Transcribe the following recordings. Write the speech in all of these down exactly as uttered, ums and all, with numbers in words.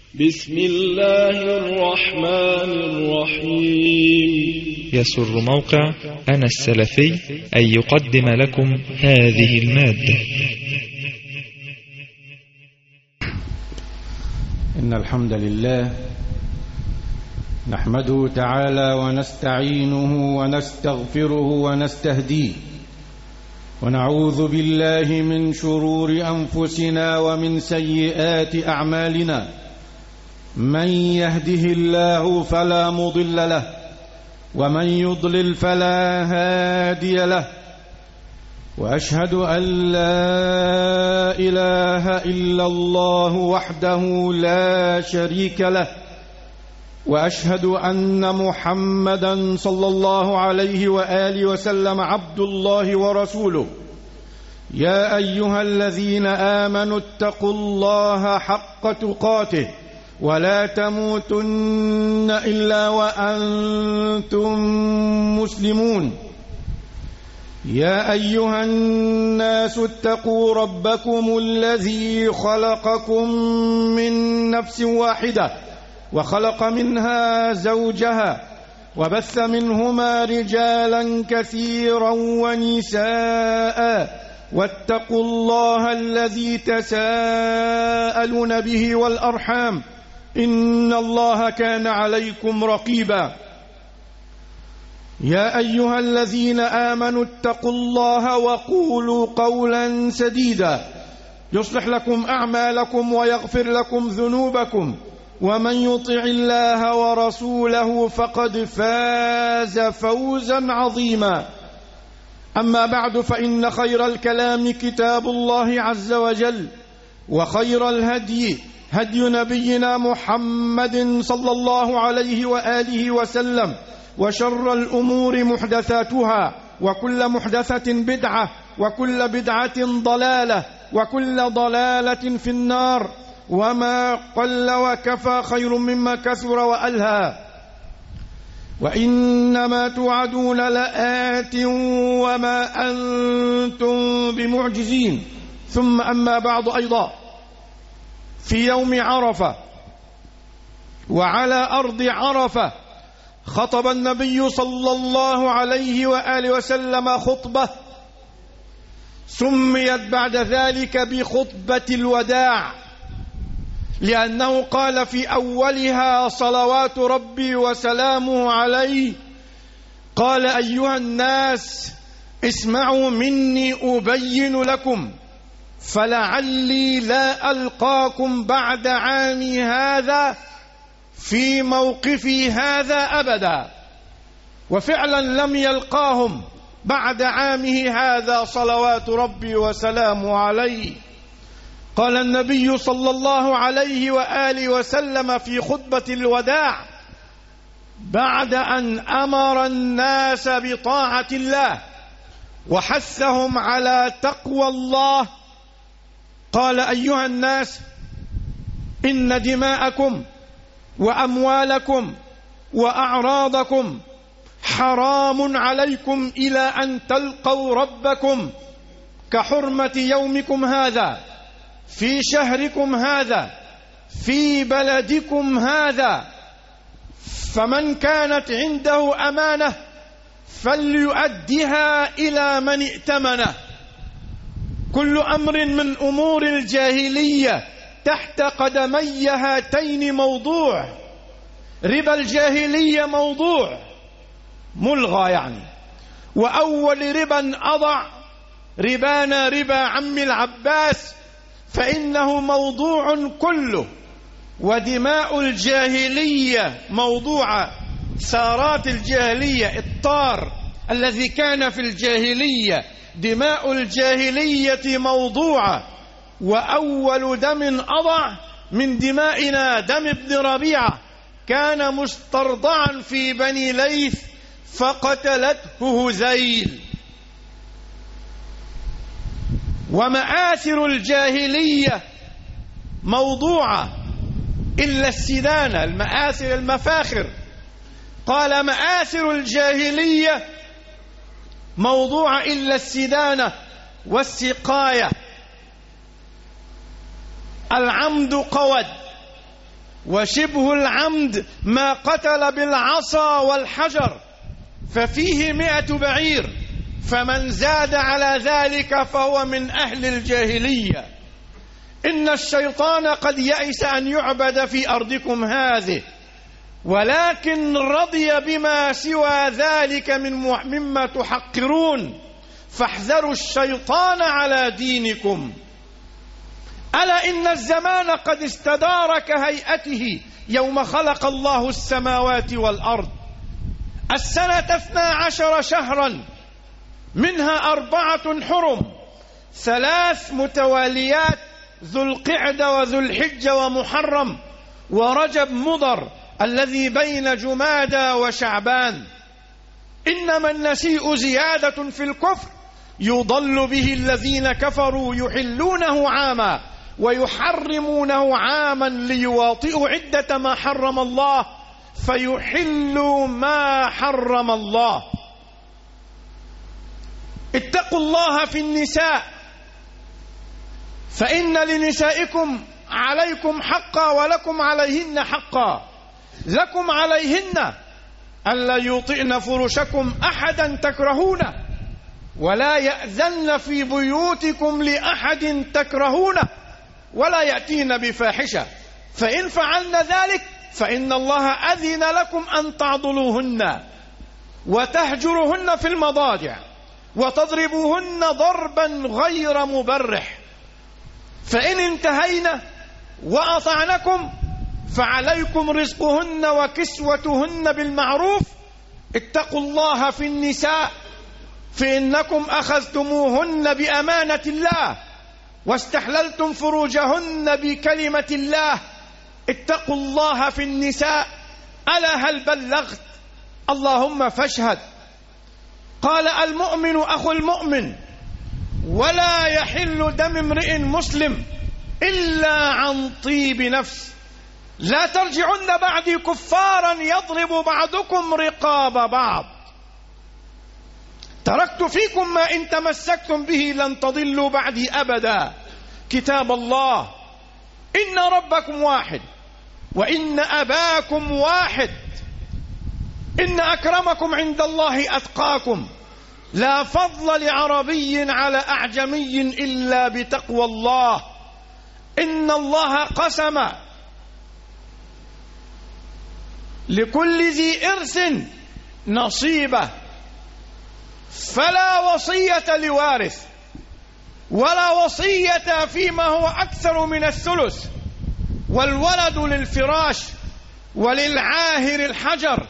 بسم الله الرحمن الرحيم. يسر موقع أنا السلفي أن يقدم لكم هذه المادة. إن الحمد لله نحمده تعالى ونستعينه ونستغفره ونستهديه، ونعوذ بالله من شرور أنفسنا ومن سيئات أعمالنا. من يهده الله فلا مضل له، ومن يضلل فلا هادي له، وأشهد أن لا إله إلا الله وحده لا شريك له، وأشهد أن محمدا صلى الله عليه وآله وسلم عبد الله ورسوله. يا أيها الذين آمنوا اتقوا الله حق تقاته ولا تموتن إلا وأنتم مسلمون. يا أيها الناس اتقوا ربكم الذي خلقكم من نفس واحدة وخلق منها زوجها وبث منهما رجالا كثيرا ونساء، واتقوا الله الذي تساءلون به والأرحام إن الله كان عليكم رقيبا. يا أيها الذين آمنوا اتقوا الله وقولوا قولا سديدا يصلح لكم أعمالكم ويغفر لكم ذنوبكم، ومن يطع الله ورسوله فقد فاز فوزا عظيما. أما بعد، فإن خير الكلام كتاب الله عز وجل، وخير الهدي هدي نبينا محمد صلى الله عليه وآله وسلم، وشر الأمور محدثاتها، وكل محدثة بدعة، وكل بدعة ضلالة، وكل ضلالة في النار. وما قل وكفى خير مما كثر وألهى. وإنما توعدون لآت وما أنتم بمعجزين. ثم أما بعد، أيضا في يوم عرفة وعلى أرض عرفة خطب النبي صلى الله عليه وآله وسلم خطبة سميت بعد ذلك بخطبة الوداع، لأنه قال في أولها صلوات ربي وسلامه عليه، قال: أيها الناس اسمعوا مني أبين لكم، فلعلي لا ألقاكم بعد عامي هذا في موقفي هذا أبدا. وفعلا لم يلقاهم بعد عامه هذا صلوات ربي وسلامه عليه. قال النبي صلى الله عليه وآله وسلم في خطبة الوداع بعد أن أمر الناس بطاعة الله وحثهم على تقوى الله، قال: أيها الناس، إن دماءكم وأموالكم وأعراضكم حرام عليكم إلى أن تلقوا ربكم كحرمة يومكم هذا في شهركم هذا في بلدكم هذا. فمن كانت عنده أمانة فليؤدها إلى من ائتمنه. كل أمر من أمور الجاهلية تحت قدمي هاتين موضوع. ربا الجاهلية موضوع ملغى يعني، وأول ربا أضع ربانا ربا عم العباس، فإنه موضوع كله. ودماء الجاهلية موضوعة، ثارات الجاهلية، الطار الذي كان في الجاهلية، دماء الجاهلية موضوعة. وأول دم أضع من دمائنا دم ابن ربيعة، كان مسترضعا في بني ليث فقتلته هزيل. ومآثر الجاهلية موضوعة إلا السدانة، المآثر المفاخر. قال: مآثر الجاهلية موضوعة إلا السدانة والسقاية. العمد قود وشبه العمد ما قتل بالعصا والحجر، ففيه مئة بعير، فمن زاد على ذلك فهو من أهل الجاهلية. إن الشيطان قد يئس أن يعبد في أرضكم هذه، ولكن رضي بما سوى ذلك من مما تحقرون، فاحذروا الشيطان على دينكم. ألا إن الزمان قد استدار كهيئته يوم خلق الله السماوات والأرض. السنة اثنا عشر شهرا، منها أربعة حرم، ثلاث متواليات، ذو القعدة وذو الحجة ومحرم ورجب مضر الذي بين جمادى وشعبان. إنما النسيء زيادة في الكفر يضل به الذين كفروا يحلونه عاما ويحرمونه عاما ليواطئوا عدة ما حرم الله فيحلوا ما حرم الله. اتقوا الله في النساء، فإن لنسائكم عليكم حقا ولكم عليهن حقا. لكم عليهن ألا يوطئن فرشكم أحدا تكرهونه، ولا يأذن في بيوتكم لأحد تكرهونه، ولا يأتين بفاحشة، فإن فعلن ذلك فإن الله أذن لكم أن تعضلوهن وتهجروهن في المضاجع وتضربوهن ضربا غير مبرح. فإن انتهينا وأطعنكم فعليكم رزقهن وكسوتهن بالمعروف. اتقوا الله في النساء، فإنكم أخذتموهن بأمانة الله واستحللتم فروجهن بكلمة الله. اتقوا الله في النساء. ألا هل بلغت؟ اللهم فاشهد. قال: المؤمن أخو المؤمن، ولا يحل دم امرئ مسلم إلا عن طيب نفس. لا ترجعن بعدي كفارا يضرب بعضكم رقاب بعض. تركت فيكم ما إن تمسكتم به لن تضلوا بعدي أبدا، كتاب الله. إن ربكم واحد وإن أباكم واحد. إن أكرمكم عند الله أتقاكم. لا فضل لعربي على أعجمي إلا بتقوى الله. إن الله قسم لكل ذي إرث نصيبه، فلا وصية لوارث ولا وصية فيما هو أكثر من الثلث، والولد للفراش وللعاهر الحجر.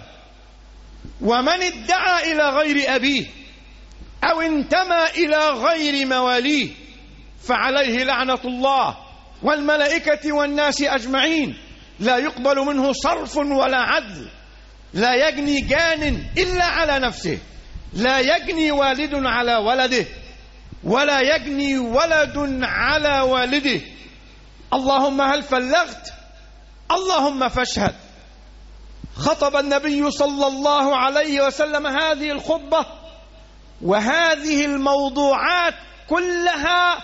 ومن ادعى إلى غير أبيه أو انتمى إلى غير مواليه فعليه لعنة الله والملائكة والناس أجمعين، لا يقبل منه صرف ولا عدل. لا يجني جان إلا على نفسه، لا يجني والد على ولده، ولا يجني ولد على والده. اللهم هل بلغت؟ اللهم فاشهد. خطب النبي صلى الله عليه وسلم هذه الخطبة وهذه الموضوعات كلها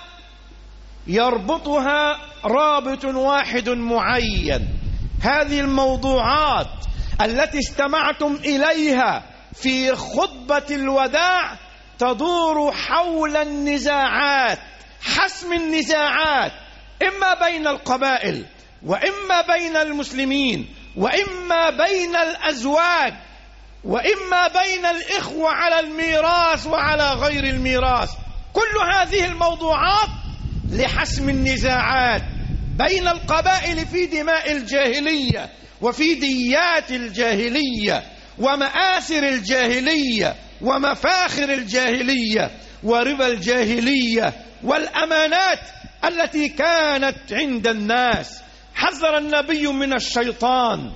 يربطها رابط واحد معين. هذه الموضوعات التي استمعتم إليها في خطبة الوداع تدور حول النزاعات، حسم النزاعات، إما بين القبائل وإما بين المسلمين وإما بين الأزواج وإما بين الإخوة على الميراث وعلى غير الميراث. كل هذه الموضوعات لحسم النزاعات بين القبائل في دماء الجاهلية وفي ديات الجاهلية ومآثر الجاهلية ومفاخر الجاهلية وربا الجاهلية والأمانات التي كانت عند الناس. حذر النبي من الشيطان،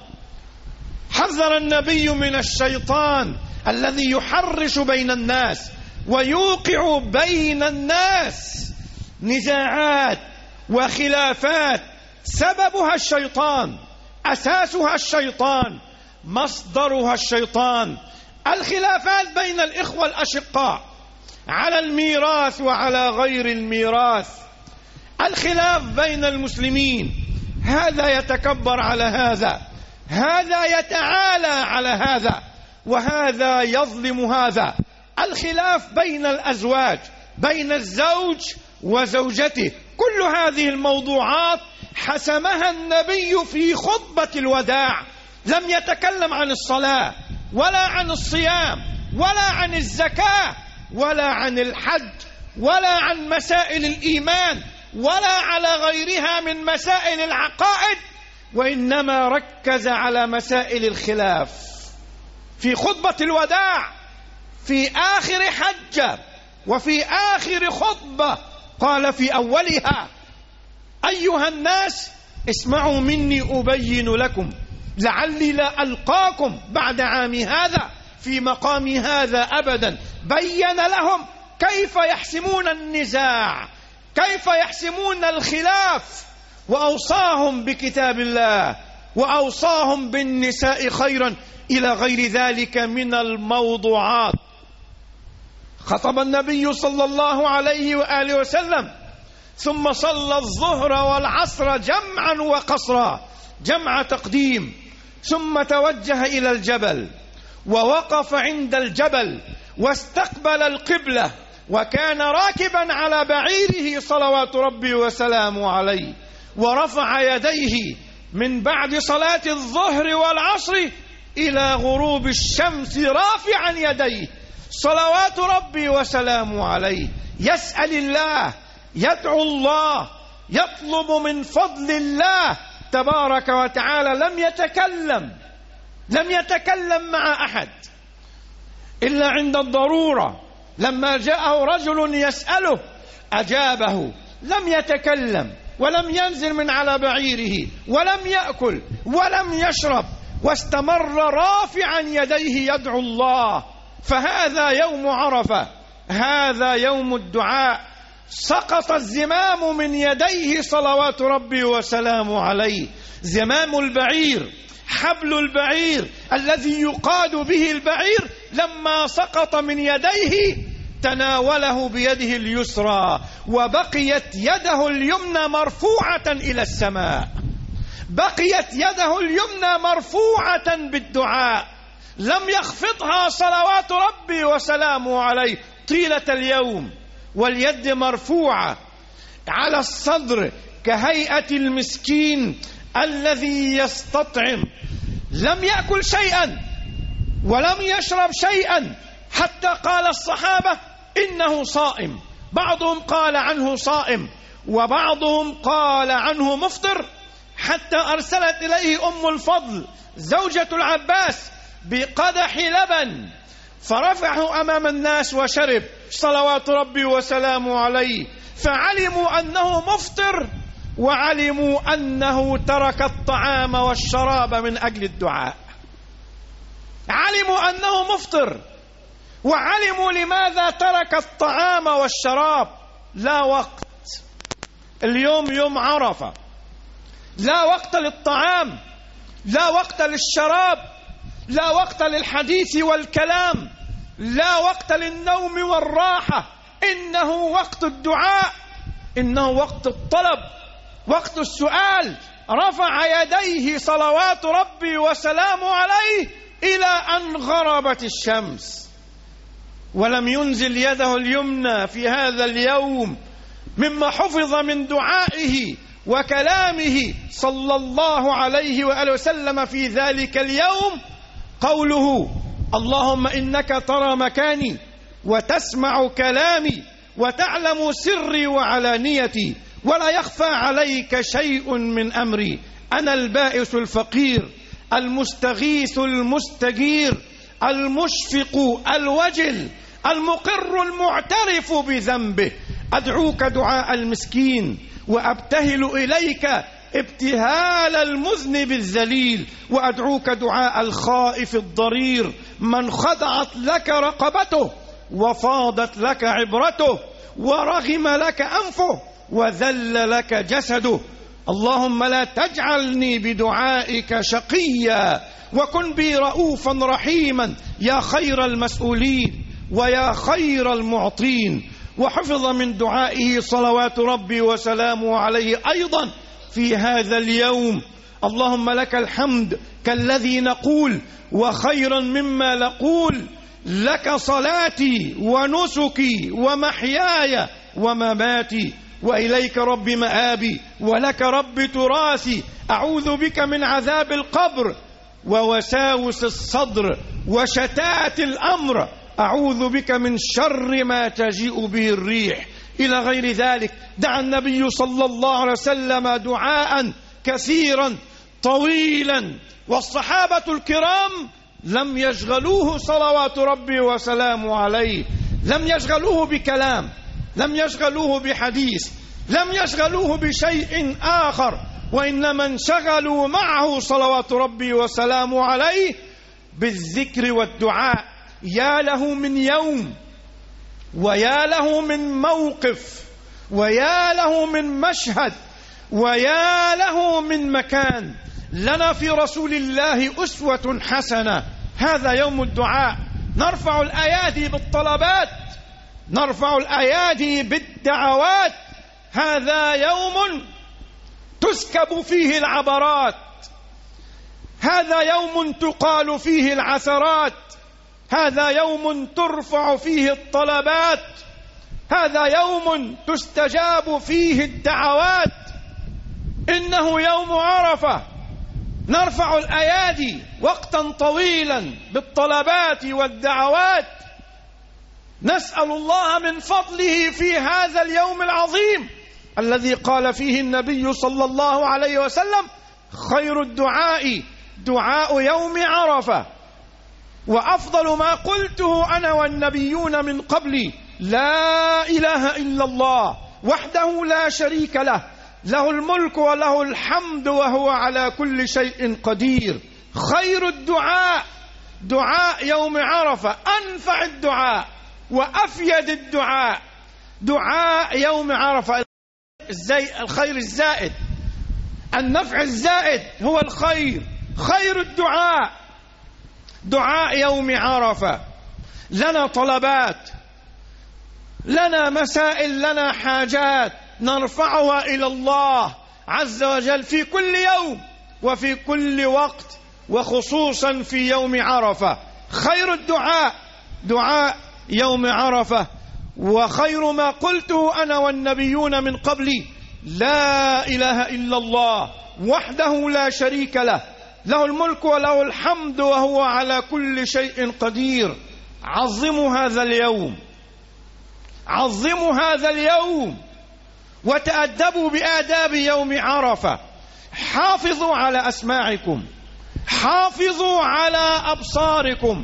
حذر النبي من الشيطان الذي يحرش بين الناس ويوقع بين الناس نزاعات وخلافات سببها الشيطان، أساسها الشيطان، مصدرها الشيطان. الخلافات بين الإخوة الأشقاء على الميراث وعلى غير الميراث، الخلاف بين المسلمين، هذا يتكبر على هذا، هذا يتعالى على هذا، وهذا يظلم هذا. الخلاف بين الأزواج، بين الزوج وزوجته، كل هذه الموضوعات حسمها النبي في خطبة الوداع. لم يتكلم عن الصلاة ولا عن الصيام ولا عن الزكاة ولا عن الحج ولا عن مسائل الإيمان ولا على غيرها من مسائل العقائد، وإنما ركز على مسائل الخلاف في خطبة الوداع، في آخر حجة وفي آخر خطبة. قال في أولها: أيها الناس اسمعوا مني أبين لكم لعلي لا ألقاكم بعد عامي هذا في مقامي هذا أبدا. بين لهم كيف يحسمون النزاع، كيف يحسمون الخلاف، وأوصاهم بكتاب الله، وأوصاهم بالنساء خيرا، إلى غير ذلك من الموضوعات. خطب النبي صلى الله عليه وآله وسلم، ثم صلى الظهر والعصر جمعا وقصرا، جمع تقديم، ثم توجه إلى الجبل ووقف عند الجبل واستقبل القبلة، وكان راكبا على بعيره صلوات ربي وسلامه عليه، ورفع يديه من بعد صلاة الظهر والعصر إلى غروب الشمس رافعا يديه صلوات ربي وسلامه عليه، يسأل الله، يدعو الله، يطلب من فضل الله تبارك وتعالى. لم يتكلم لم يتكلم مع أحد إلا عند الضرورة. لما جاءه رجل يسأله أجابه، لم يتكلم ولم ينزل من على بعيره ولم يأكل ولم يشرب، واستمر رافعا يديه يدعو الله. فهذا يوم عرفة، هذا يوم الدعاء. سقط الزمام من يديه صلوات ربي وسلامه عليه، زمام البعير، حبل البعير الذي يقاد به البعير، لما سقط من يديه تناوله بيده اليسرى، وبقيت يده اليمنى مرفوعة إلى السماء، بقيت يده اليمنى مرفوعة بالدعاء، لم يخفضها صلوات ربي وسلامه عليه طيلة اليوم، واليد مرفوعة على الصدر كهيئة المسكين الذي يستطعم. لم يأكل شيئا ولم يشرب شيئا، حتى قال الصحابة إنه صائم، بعضهم قال عنه صائم وبعضهم قال عنه مفطر، حتى أرسلت إليه أم الفضل زوجة العباس بقدح لبن فرفعه أمام الناس وشرب صلوات ربي وسلامه عليه، فعلموا أنه مفطر وعلموا أنه ترك الطعام والشراب من أجل الدعاء. علموا أنه مفطر وعلموا لماذا ترك الطعام والشراب. لا وقت، اليوم يوم عرفة، لا وقت للطعام، لا وقت للشراب، لا وقت للحديث والكلام، لا وقت للنوم والراحة. إنه وقت الدعاء، إنه وقت الطلب، وقت السؤال. رفع يديه صلوات ربي وسلامه عليه إلى أن غربت الشمس، ولم ينزل يده اليمنى في هذا اليوم. مما حفظ من دعائه وكلامه صلى الله عليه وآله وسلم في ذلك اليوم قوله: اللهم إنك ترى مكاني وتسمع كلامي وتعلم سري وعلانيتي ولا يخفى عليك شيء من أمري، أنا البائس الفقير المستغيث المستجير المشفق الوجل المقر المعترف بذنبه، أدعوك دعاء المسكين وأبتهل إليك ابتهال المذنب الذليل، وأدعوك دعاء الخائف الضرير من خضعت لك رقبته وفاضت لك عبرته ورغم لك أنفه وذل لك جسده. اللهم لا تجعلني بدعائك شقيا وكن بي رؤوفا رحيما يا خير المسؤولين ويا خير المعطين. وحفظ من دعائه صلوات ربي وسلامه عليه أيضا في هذا اليوم. اللهم لك الحمد كالذي نقول وخيرا مما نقول، لك صلاتي ونسكي ومحياي ومماتي، وإليك رب مآبي، ولك رب تراثي. أعوذ بك من عذاب القبر ووساوس الصدر وشتات الأمر، أعوذ بك من شر ما تجيء به الريح، إلى غير ذلك. دعا النبي صلى الله عليه وسلم دعاء كثيرا طويلا، والصحابة الكرام لم يشغلوه صلوات ربي وسلامه عليه، لم يشغلوه بكلام، لم يشغلوه بحديث، لم يشغلوه بشيء آخر، وإنما انشغلوا معه صلوات ربي وسلامه عليه بالذكر والدعاء. يا له من يوم، ويا له من موقف، ويا له من مشهد، ويا له من مكان. لنا في رسول الله أسوة حسنة. هذا يوم الدعاء، نرفع الأيادي بالطلبات، نرفع الأيادي بالدعوات. هذا يوم تسكب فيه العبرات، هذا يوم تقال فيه العثرات، هذا يوم ترفع فيه الطلبات، هذا يوم تستجاب فيه الدعوات. إنه يوم عرفة، نرفع الأيادي وقتا طويلا بالطلبات والدعوات، نسأل الله من فضله في هذا اليوم العظيم الذي قال فيه النبي صلى الله عليه وسلم: خير الدعاء دعاء يوم عرفة، وأفضل ما قلته أنا والنبيون من قبلي لا إله إلا الله وحده لا شريك له، له الملك وله الحمد وهو على كل شيء قدير. خير الدعاء دعاء يوم عرفة، أنفع الدعاء وأفيد الدعاء دعاء يوم عرفة. الخير الزائد، النفع الزائد هو الخير. خير الدعاء دعاء يوم عرفة. لنا طلبات، لنا مسائل، لنا حاجات نرفعها إلى الله عز وجل في كل يوم وفي كل وقت، وخصوصا في يوم عرفة. خير الدعاء دعاء يوم عرفة، وخير ما قلته أنا والنبيون من قبلي لا إله إلا الله وحده لا شريك له، له الملك وله الحمد وهو على كل شيء قدير. عظموا هذا اليوم، عظموا هذا اليوم، وتأدبوا بآداب يوم عرفة. حافظوا على أسماعكم، حافظوا على أبصاركم،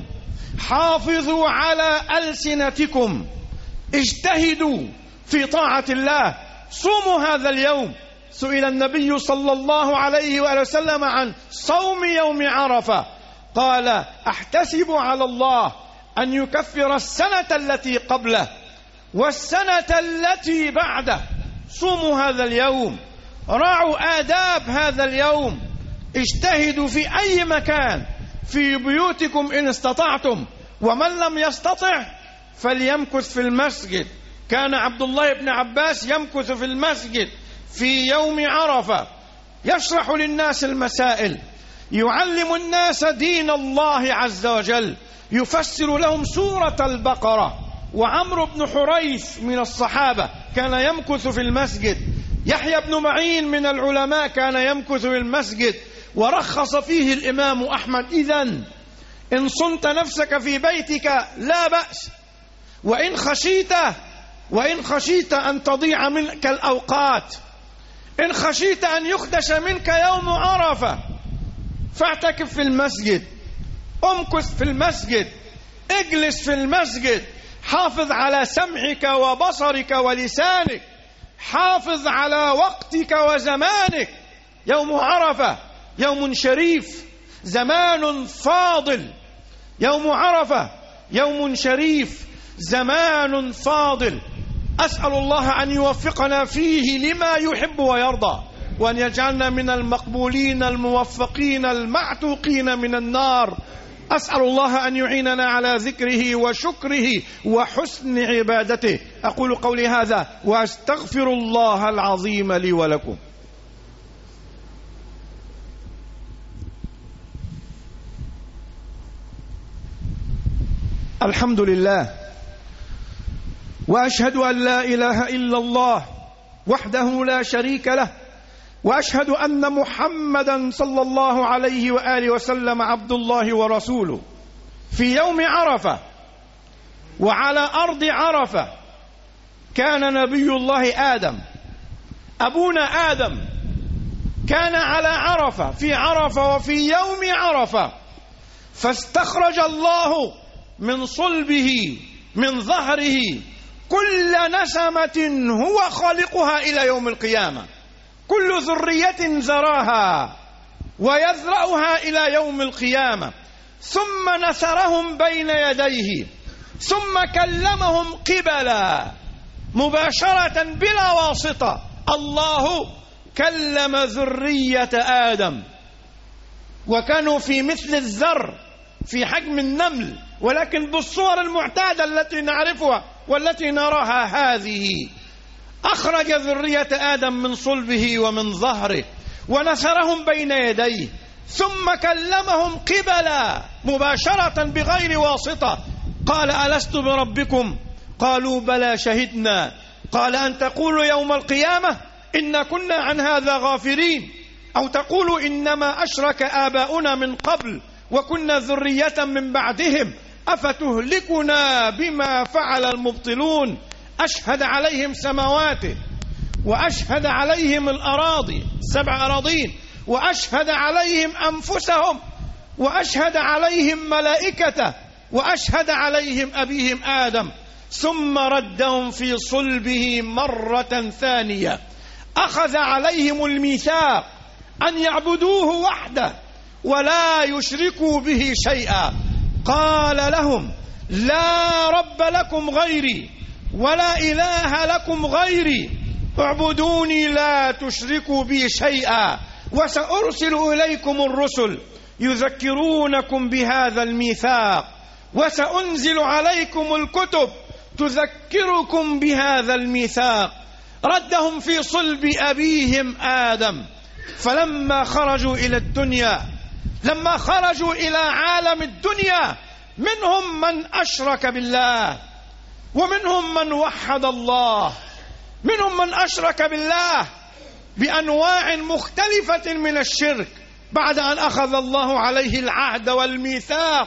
حافظوا على ألسنتكم، اجتهدوا في طاعة الله. صوموا هذا اليوم. سئل النبي صلى الله عليه وآله وسلم عن صوم يوم عرفة، قال: أحتسب على الله أن يكفر السنة التي قبله والسنة التي بعده. صوموا هذا اليوم، راعوا آداب هذا اليوم، اجتهدوا في أي مكان، في بيوتكم إن استطعتم، ومن لم يستطع فليمكث في المسجد. كان عبد الله بن عباس يمكث في المسجد في يوم عرفة، يشرح للناس المسائل، يعلم الناس دين الله عز وجل، يفسر لهم سورة البقرة. وعمرو بن حريث من الصحابة كان يمكث في المسجد. يحيى بن معين من العلماء كان يمكث في المسجد، ورخص فيه الإمام أحمد: إذن إن صنت نفسك في بيتك لا بأس، وإن خشيت وإن خشيت أن تضيع منك الأوقات، إن خشيت أن يخدش منك يوم عرفة، فاعتكف في المسجد، امكث في المسجد، اجلس في المسجد، حافظ على سمعك وبصرك ولسانك، حافظ على وقتك وزمانك. يوم عرفة يوم شريف، زمان فاضل. يوم عرفة يوم شريف، زمان فاضل. أسأل الله أن يوفقنا فيه لما يحب ويرضى، وأن يجعلنا من المقبولين الموفقين المعتوقين من النار. أسأل الله أن يعيننا على ذكره وشكره وحسن عبادته. أقول قولي هذا وأستغفر الله العظيم لي ولكم. الحمد لله، وأشهد أن لا إله إلا الله وحده لا شريك له، وأشهد أن محمدا صلى الله عليه وآله وسلم عبد الله ورسوله. في يوم عرفة وعلى أرض عرفة كان نبي الله آدم أبونا آدم كان على عرفة في عرفة وفي يوم عرفة، فاستخرج الله من صلبه من ظهره كل نسمة هو خالقها إلى يوم القيامة، كل ذرية زراها ويزرعها إلى يوم القيامة، ثم نثرهم بين يديه، ثم كلمهم قبلا مباشرة بلا واسطة. الله كلم ذرية آدم، وكانوا في مثل الذر في حجم النمل، ولكن بالصور المعتادة التي نعرفها والتي نراها هذه. أخرج ذرية آدم من صلبه ومن ظهره ونثرهم بين يديه، ثم كلمهم قبلا مباشرة بغير واسطة. قال: ألست بربكم؟ قالوا: بلى شهدنا. قال: أن تقولوا يوم القيامة إنا كنا عن هذا غافلين، أو تقولوا إنما أشرك آباؤنا من قبل وكنا ذرية من بعدهم أفتهلكنا بما فعل المبطلون. أشهد عليهم سماواته، وأشهد عليهم الأراضي سبع أراضين، وأشهد عليهم أنفسهم، وأشهد عليهم ملائكته، وأشهد عليهم أبيهم آدم، ثم ردهم في صلبه مرة ثانية. أخذ عليهم الميثاق أن يعبدوه وحده ولا يشركوا به شيئا. قال لهم: لا رب لكم غيري ولا إله لكم غيري، اعبدوني لا تشركوا بي شيئا، وسأرسل إليكم الرسل يذكرونكم بهذا الميثاق، وسأنزل عليكم الكتب تذكركم بهذا الميثاق. ردهم في صلب أبيهم آدم. فلما خرجوا إلى الدنيا لما خرجوا إلى عالم الدنيا منهم من أشرك بالله، ومنهم من وحد الله، منهم من أشرك بالله بأنواع مختلفة من الشرك بعد أن أخذ الله عليه العهد والميثاق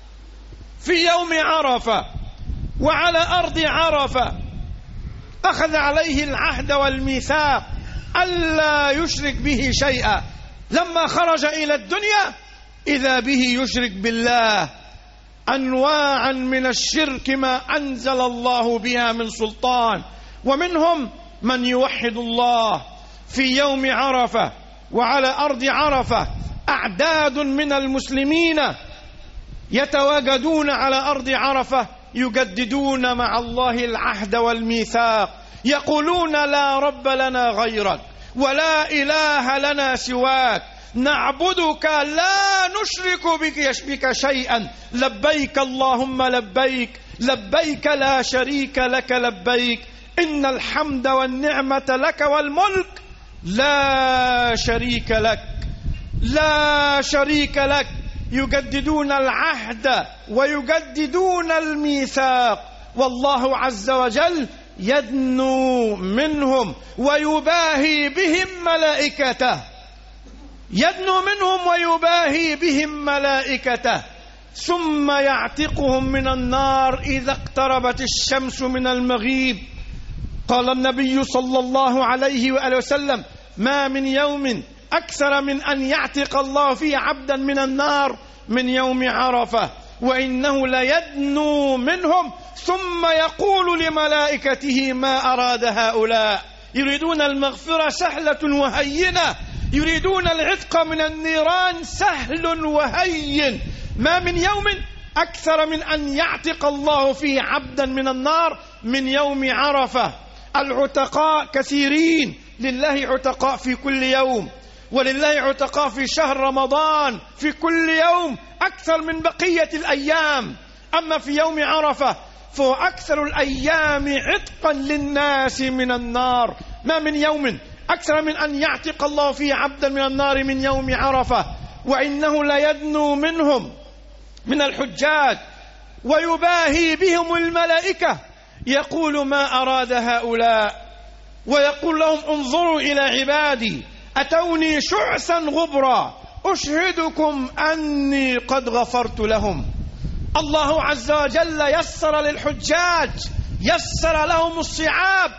في يوم عرفة وعلى أرض عرفة. أخذ عليه العهد والميثاق ألا يشرك به شيئا. لما خرج إلى الدنيا إذا به يشرك بالله أنواعا من الشرك ما أنزل الله بها من سلطان. ومنهم من يوحد الله في يوم عرفة وعلى أرض عرفة. أعداد من المسلمين يتواجدون على أرض عرفة يجددون مع الله العهد والميثاق، يقولون: لا رب لنا غيرك ولا إله لنا سواك، نعبدك لا نشرك بك, بك شيئا، لبيك اللهم لبيك، لبيك لا شريك لك لبيك، إن الحمد والنعمة لك والملك لا شريك لك، لا شريك لك. يجددون العهد ويجددون الميثاق، والله عز وجل يدنو منهم ويباهي بهم ملائكته، يدنو منهم ويباهي بهم ملائكته، ثم يعتقهم من النار إذا اقتربت الشمس من المغيب. قال النبي صلى الله عليه وآله وسلم: ما من يوم أكثر من أن يعتق الله فيه عبدا من النار من يوم عرفة، وإنه ليدنو منهم ثم يقول لملائكته: ما أراد هؤلاء؟ يريدون المغفرة سهلة وهينة، يريدون العتق من النيران سهل وهين. ما من يوم أكثر من أن يعتق الله فيه عبدا من النار من يوم عرفة. العتقاء كثيرين، لله عتقاء في كل يوم، ولله عتقاء في شهر رمضان في كل يوم أكثر من بقية الأيام. أما في يوم عرفة فهو أكثر الأيام عتقا للناس من النار. ما من يوم أكثر من أن يعتق الله فيه عبدا من النار من يوم عرفة، وإنه ليدنو منهم من الحجاج ويباهي بهم الملائكة يقول ما أراد هؤلاء، ويقول لهم انظروا إلى عبادي أتوني شعثا غبرا أشهدكم أني قد غفرت لهم. الله عز وجل يسر للحجاج، يسر لهم الصعاب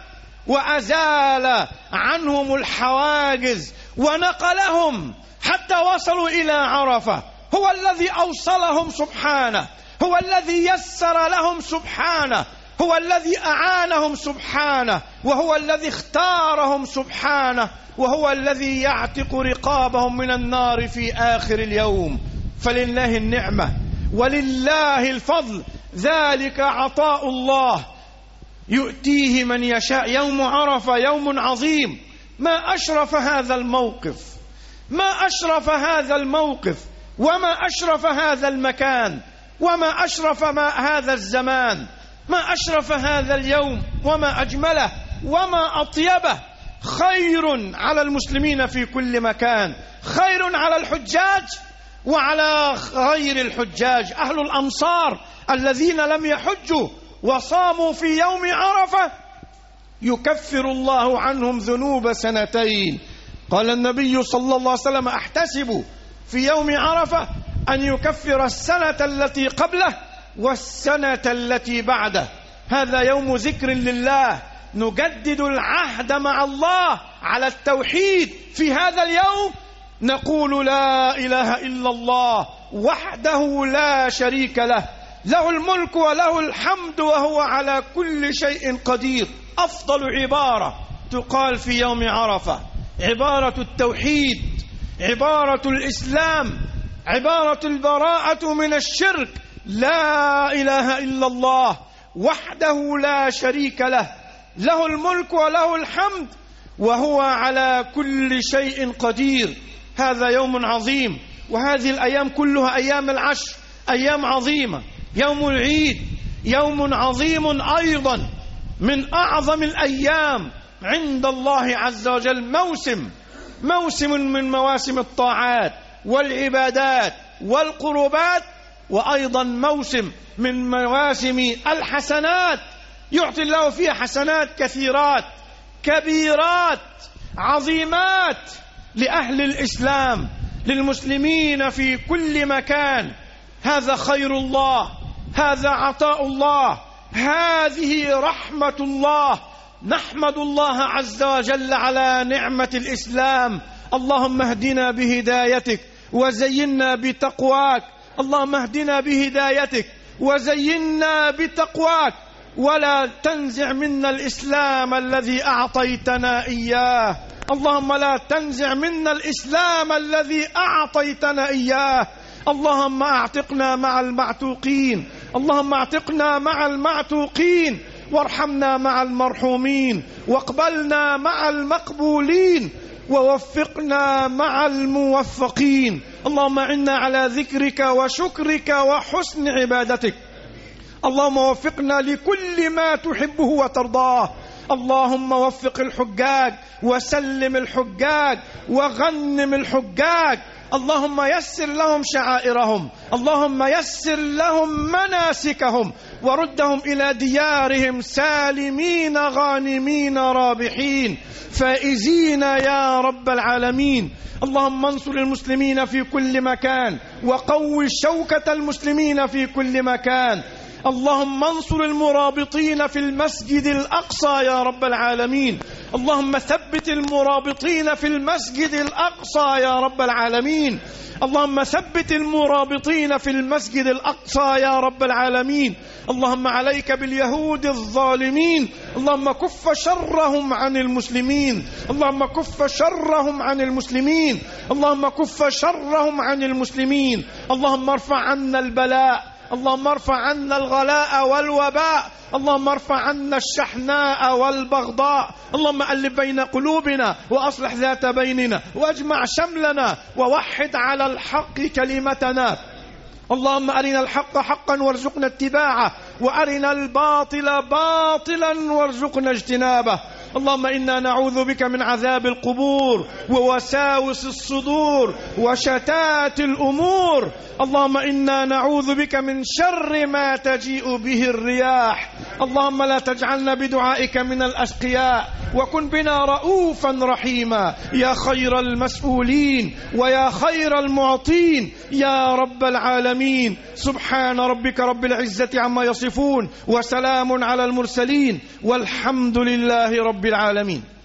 وأزال عنهم الحواجز ونقلهم حتى وصلوا إلى عرفة. هو الذي أوصلهم سبحانه، هو الذي يسر لهم سبحانه، هو الذي أعانهم سبحانه، وهو الذي اختارهم سبحانه، وهو الذي يعتق رقابهم من النار في آخر اليوم. فلله النعمة ولله الفضل، ذلك عطاء الله يؤتيه من يشاء. يوم عرفة يوم عظيم، ما أشرف هذا الموقف، ما أشرف هذا الموقف، وما أشرف هذا المكان، وما أشرف ما هذا الزمان، ما أشرف هذا اليوم، وما أجمله، وما أطيبه. خير على المسلمين في كل مكان، خير على الحجاج وعلى غير الحجاج. أهل الأمصار الذين لم يحجوا وصاموا في يوم عرفة يكفر الله عنهم ذنوب سنتين. قال النبي صلى الله عليه وسلم أحتسب في يوم عرفة أن يكفر السنة التي قبله والسنة التي بعده. هذا يوم ذكر لله، نجدد العهد مع الله على التوحيد. في هذا اليوم نقول لا إله إلا الله وحده لا شريك له، له الملك وله الحمد وهو على كل شيء قدير. أفضل عبارة تقال في يوم عرفة عبارة التوحيد، عبارة الإسلام، عبارة البراءة من الشرك. لا إله إلا الله وحده لا شريك له، له الملك وله الحمد وهو على كل شيء قدير. هذا يوم عظيم، وهذه الأيام كلها أيام العشر أيام عظيمة. يوم العيد يوم عظيم أيضا، من أعظم الأيام عند الله عز وجل. موسم موسم من مواسم الطاعات والعبادات والقربات، وأيضا موسم من مواسم الحسنات، يعطي الله فيها حسنات كثيرات كبيرات عظيمات لأهل الإسلام، للمسلمين في كل مكان. هذا خير الله، هذا عطاء الله، هذه رحمة الله. نحمد الله عز وجل على نعمة الإسلام. اللهم اهدنا بهدايتك وزينا بتقواك، اللهم اهدنا بهدايتك وزينا بتقواك، ولا تنزع منا الإسلام الذي أعطيتنا إياه. اللهم لا تنزع منا الإسلام الذي أعطيتنا إياه. اللهم أعتقنا مع المعتوقين، اللهم أعتقنا مع المعتوقين، وارحمنا مع المرحومين، واقبلنا مع المقبولين، ووفقنا مع الموفقين. اللهم إنا على ذكرك وشكرك وحسن عبادتك. اللهم وفقنا لكل ما تحبه وترضاه. اللهم وفق الحجاج وسلم الحجاج وغنم الحجاج. اللهم يسر لهم شعائرهم، اللهم يسر لهم مناسكهم، وردهم إلى ديارهم سالمين غانمين رابحين فائزين يا رب العالمين. اللهم انصر المسلمين في كل مكان، وقوي شوكة المسلمين في كل مكان. اللهم انصر المرابطين في المسجد الأقصى يا رب العالمين. اللهم ثبت المرابطين في المسجد الأقصى يا رب العالمين. اللهم ثبت المرابطين في المسجد الأقصى يا رب العالمين. اللهم عليك باليهود الظالمين، اللهم كف شرهم عن المسلمين، اللهم كف شرهم عن المسلمين، اللهم كف شرهم عن المسلمين. اللهم ارفع عنا البلاء، اللهم ارفع عنا الغلاء والوباء، اللهم ارفع عنا الشحناء والبغضاء. اللهم ألف بين قلوبنا وأصلح ذات بيننا واجمع شملنا ووحد على الحق كلمتنا. اللهم أرنا الحق حقا وارزقنا اتباعه، وأرنا الباطل باطلا وارزقنا اجتنابه. اللهم إنا نعوذ بك من عذاب القبور ووساوس الصدور وشتات الأمور. اللهم إنا نعوذ بك من شر ما تجيء به الرياح. اللهم لا تجعلنا بدعائك من الأشقياء، وكن بنا رؤوفا رحيما يا خير المسؤولين ويا خير المعطين يا رب العالمين. سبحان ربك رب العزة عما يصفون، وسلام على المرسلين، والحمد لله رب العالمين.